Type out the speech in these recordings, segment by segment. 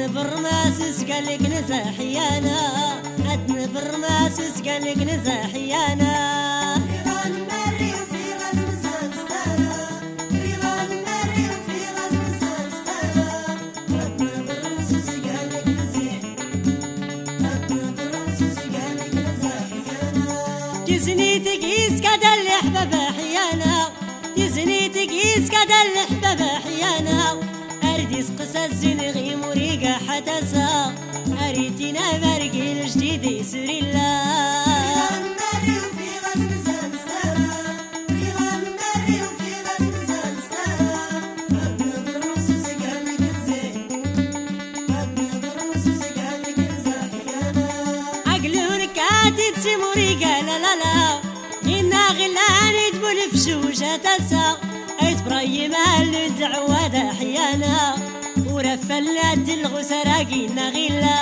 برماسس قالك نزاحيانا عدن برماسس قالك نزاحيانا تزني تقيس كدا الحباب حيانا تزني تقيس كدا الحباب حيانا أرديس قصص غيم وريقة حدثا أريتنا برقي الجديد يسري الله عقلون كاتي تسموريقة لا لا لا إنا غلاني تبول في شوشة تسا اتبري مال الدعوة دا حيانا ورفلات الغسراقي نغيلا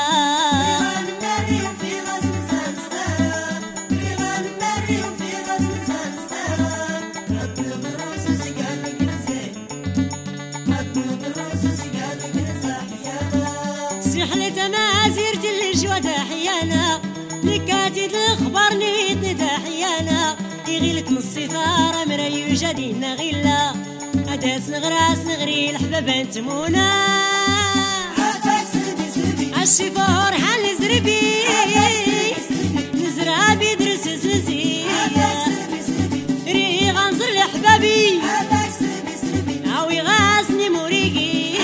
سحلة مازير الجوا دا حيانا نكاتي الخبر نيت حيانا يغيلك من الصفارة مريو جدي نغيلا أداس نغراس نغري الحباب انتمونا عالشفور حال نزربي نزرع بيدرس سلسي ري غنزر لحبابي عاوي غاسني موريقي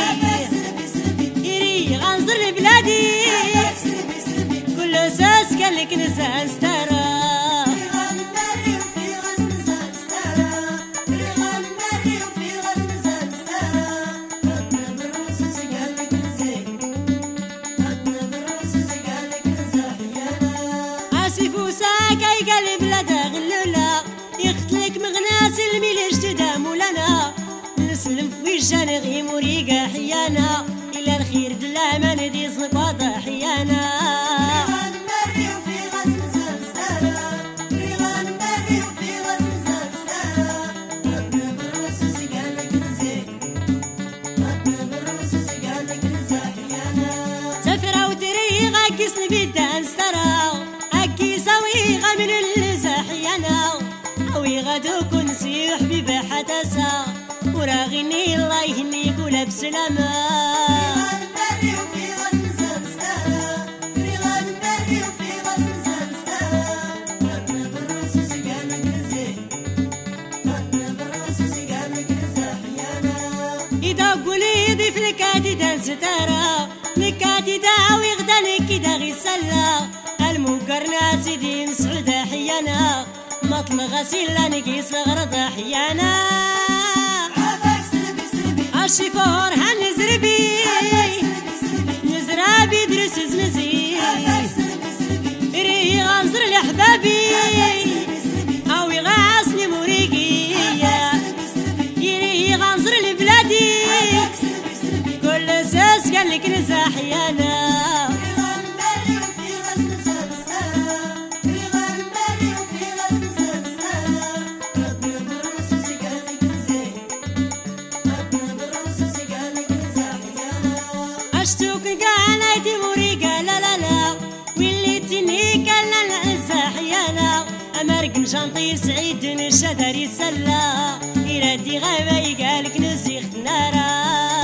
ري غنزر لبلادي كل اساس قالك نسان ستارا ساكاي قلب لدا غلولا يختلك مغناس الميل جددا مولانا نسلم في وجهان غيم وريقة حيانا إلا الخير دلا ما ندي صنق واضح حيانا سفرة وتريغة كسن بيدان سترا من الزاحيانا أوي غدو كن سيح ببحتسا وراغني الله يهنيك ولا بسلامة إذا قولي ضيف لكاتي دان ستارة لكاتي داوي غدانك دا غي سلا المنكر ناسي دين سعود حيانا مطل غسيل نقيس غرض حيانا عالشفور هنزربي نزرع بيدرس زنزي ري غنزر لحبابي هاوي غاسني موريقي يري غنزر لبلادي كل اساس قالك نزاحيانا اشتوك قاليتي موريقة لا لا لا وليتني كلا العزة حيانا امرق مشانطي سعيد نشدري سلا يردي غابي قالك نزيخ نارا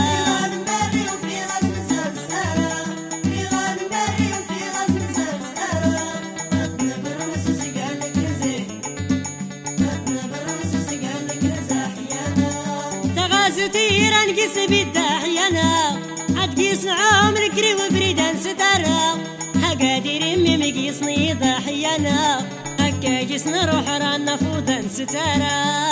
تغازتي رنقس بالداحيانا عدقيس عمرك ري وبريدان ستارة هقادر امي مقيسني ضحيانا هكا قيس نروح رانا فودان ستارة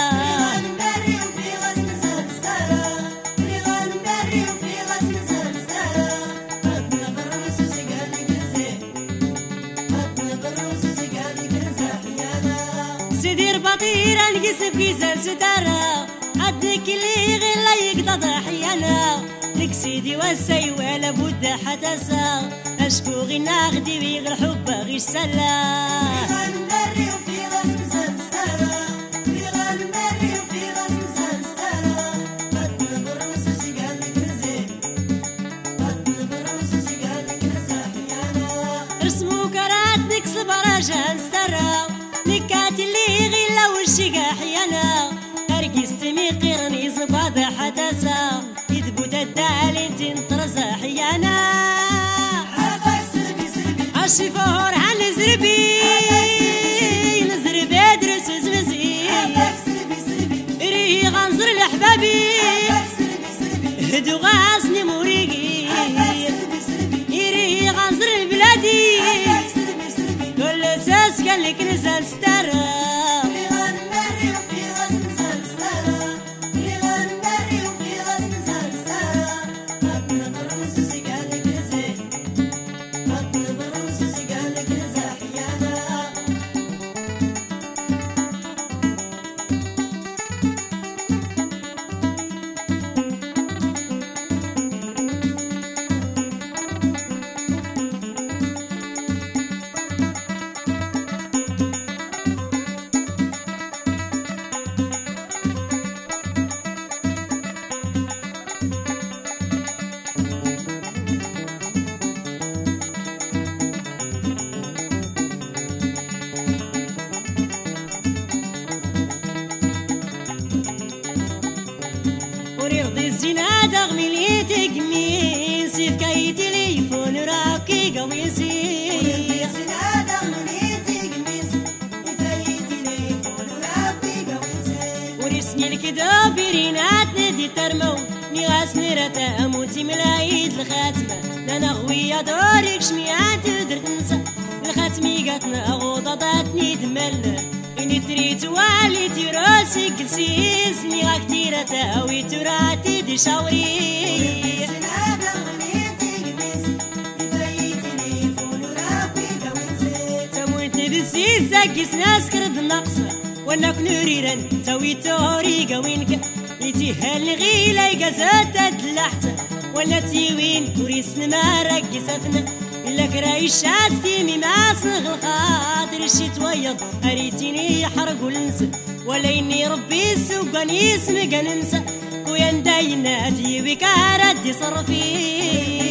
سدير بطيرة نقيس بكيزان ستارة عدك اللي غلا يقضى ضحيانا لك سيدي والسي ولا بد حتسا اشكو غي ناخدي بيغ الحب غي السلا والدين طرزة حيانا الشفور عن زربي نزربي درس زمزي ري غنزر لحبابي هدو غاسني موريقي ري غنزر لبلادي كل ساس قال لك نزل ستارة وريض الزنا دغمي لي تقمي سيف كاي تليفون راكي قويسي وريض الزنا دغمي لي تقمي سيف كاي تليفون راكي قويسي ورسني الكذاب رينات ندي ترمو نغاس نرتا اموتي ملايد الخاتمة لانا غوية دورك شميعات درت نسى الخاتمي قاتنا غوضة ضاتني دمل إني تريد والي راسي كلسيس نيغا كتيرة تاوي تراتي دي شاوري تمويت بالسيس ساكس ناس كرد النقص وانا كنوريران تاوي توري قوينك يتيهال غيلا يقازات تدلحت ولا تيوين وريسن ما رقي سفنا إلا كراي شاتي مما صنغ الخاطر الشيت ويض أريتيني يحرق وننسى ولا إني ربي السوق نسمق ننسى ويا نداينا ديوي كاردي صرفي